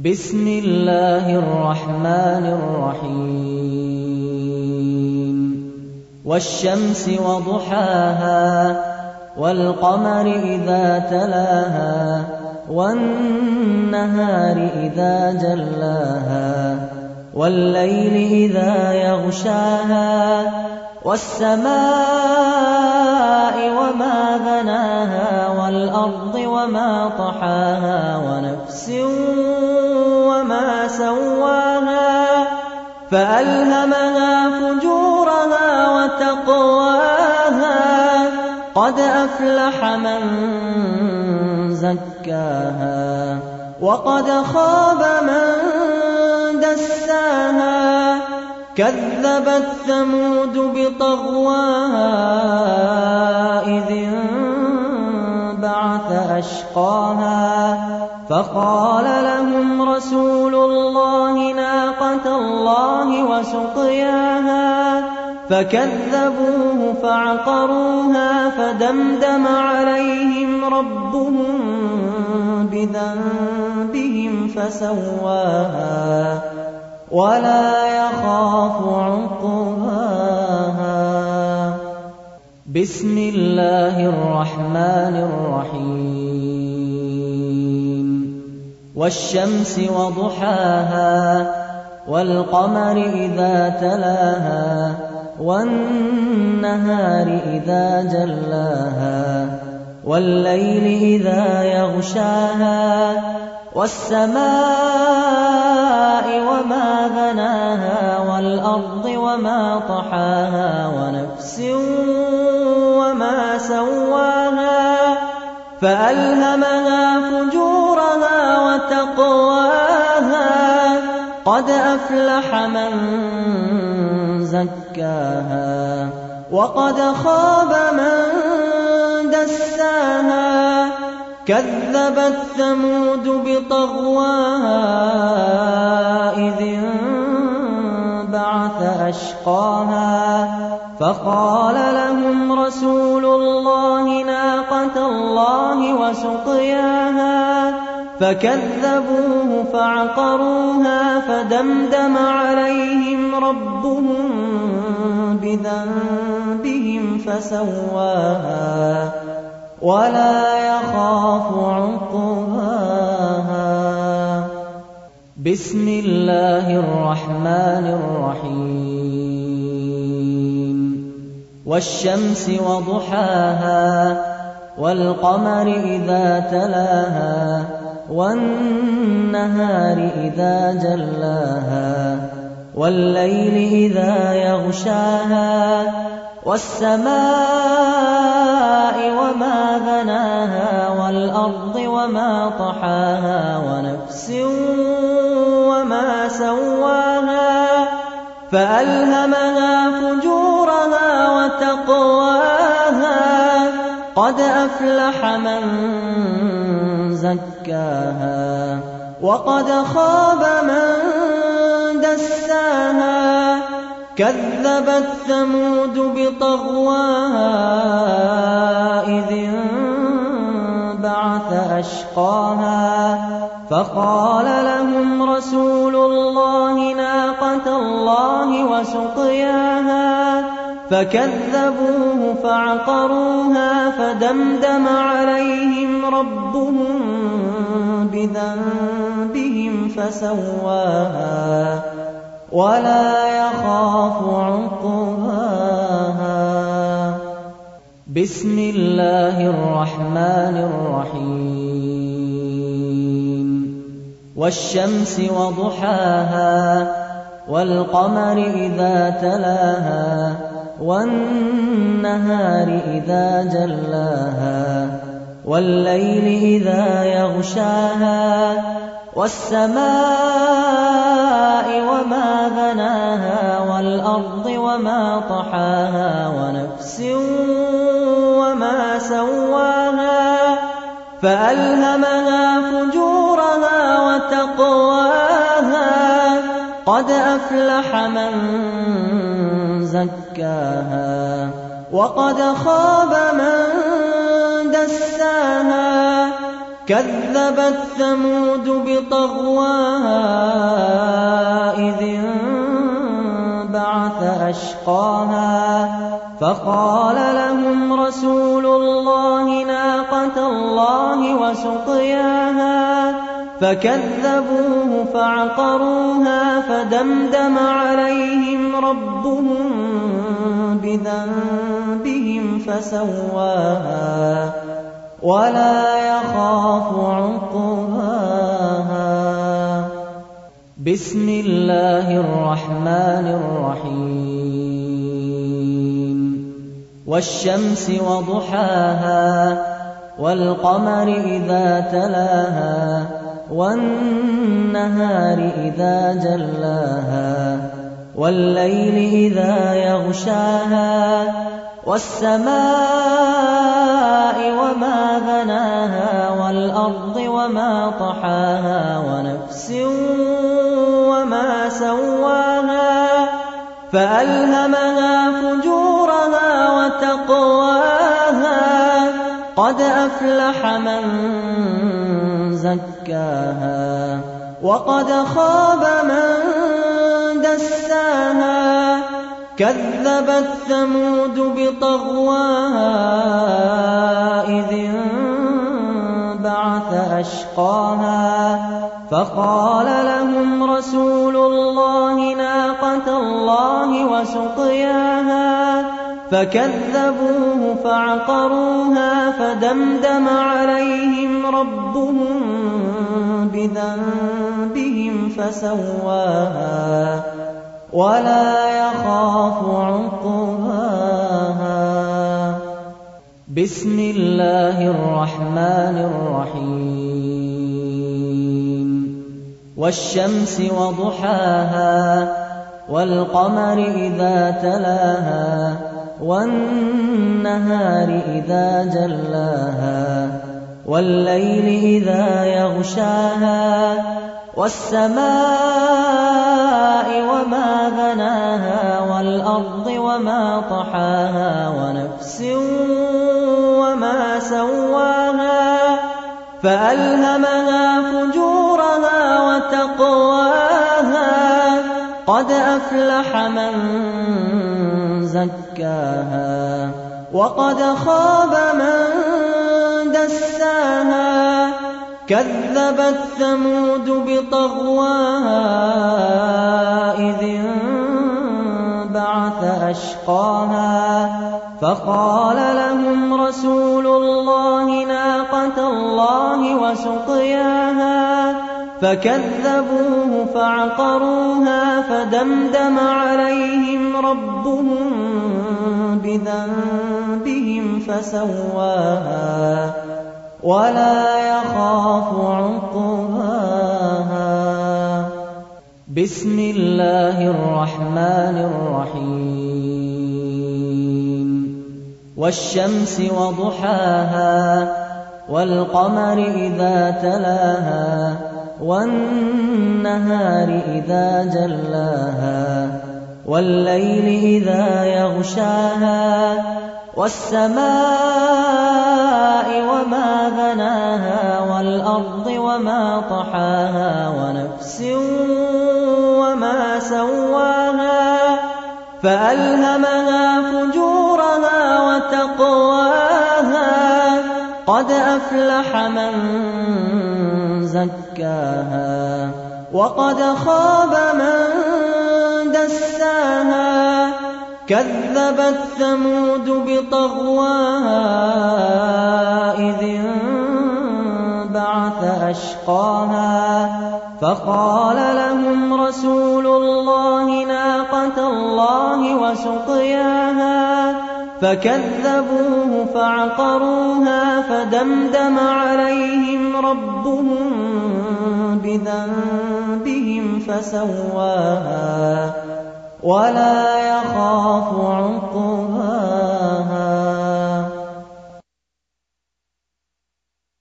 بسم الله الرحمن الرحيم والشمس وضحاها والقمر إذا تلاها والنهار إذا جلاها والليل إذا يغشاها والسماء وما بناها والأرض وما طحاها ونفس وما سواها فألهمها فجورها وتقواها قد أفلح من زكاها وقد خاب من دساها كذبت ثمود بطغواها إذ انبعث أشقاها فقال لهم رسول الله ناقة الله وسقياها فكذبوه فعقروها فدمدم عليهم ربهم بذنبهم فسواها ولا يخاف عقباها بسم الله الرحمن الرحيم والشمس وضحاها والقمر إذا تلاها والنهار إذا جلاها والليل إذا يغشاها والسماء وما بناها والأرض وما طحاها ونفس وما سواها فألهمها فجورها وتقواها قد أفلح من زكاها وقد خاب من دساها كذبت ثمود بطغواها إذ انبعث أشقاها فقال لهم رسول الله ناقة الله وسقياها فكذبوه فعقروها فدمدم عليهم ربهم بذنبهم فسواها ولا يخاف عقباها بسم الله الرحمن الرحيم والشمس وضحاها والقمر إذا تلاها والنهار إذا جلاها والليل إذا يغشاها والسماء وما بناها والأرض وما طحاها ونفس وما سواها فألهمها فجورها وتقواها قد أفلح من زكاها وقد خاب من دساها كذبت ثمود بطغواها إذ انبعث أشقاها فقال لهم رسول الله ناقة الله وسقياها فكذبوه فعقروها فدمدم عليهم ربهم بذنبهم فسواها ولا يخاف عقباها بسم الله الرحمن الرحيم والشمس وضحاها والقمر إذا تلاها والنهار إذا جلاها والليل إذا يغشاها والسماء وما بناها والأرض وما طحاها ونفس وما سواها فألهمها فجورها وتقواها قد أفلح من زكاها وقد خاب من دساها كذبت ثمود بطغواها إذ انبعث أشقاها فقال لهم رسول الله ناقة الله وسقياها فكذبوه فعقروها فدمدم عليهم ربهم بذنبهم فسواها ولا يخاف عقباها. بسم الله الرحمن الرحيم. والشمس وضحاها والقمر إذا تلاها والنهار إذا جلاها والليل إذا يغشاها والسماء وما بناها والأرض وما طحاها ونفس وما سواها فألهمها فجورها وتقواها قد أفلح من زكاها وقد خاب من دساها كذبت ثمود بطغواها إذ انبعث أشقاها فقال لهم رسول الله ناقة الله وسقياها فكذبوه فعقروها فدمدم عليهم ربهم بذنبهم فسواها ولا يخاف عقباها. بسم الله الرحمن الرحيم. والشمس وضحاها والقمر إذا تلاها والنهار إذا جلاها والليل إذا يغشاها والسماء وما بناها والأرض وما طحاها ونفس وما سواها فألهمها فجورها وتقواها قد أفلح من زكاها وقد خاب من دساها كذبت ثمود بطغواها إذ انبعث أشقاها فقال لهم رسول الله ناقة الله وسقياها فكذبوه فعقروها فدمدم عليهم ربهم بذنبهم فسواها ولا يخاف عقباها. بسم الله الرحمن الرحيم. والشمس وضحاها والقمر إذا تلاها والنهار إذا جلاها والليل إذا يغشاها والسماء وما بناها والأرض وما طحاها ونفس وما سواها فألهمها فجورها وتقواها قد أفلح من زكاها وقد خاب من دساها كذبت ثمود بطغواها إذ انبعث أشقاها فقال لهم رسول الله ناقة الله وسقياها فكذبوه فعقروها فدمدم عليهم ربهم بذنبهم فسواها ولا يخاف عقباها.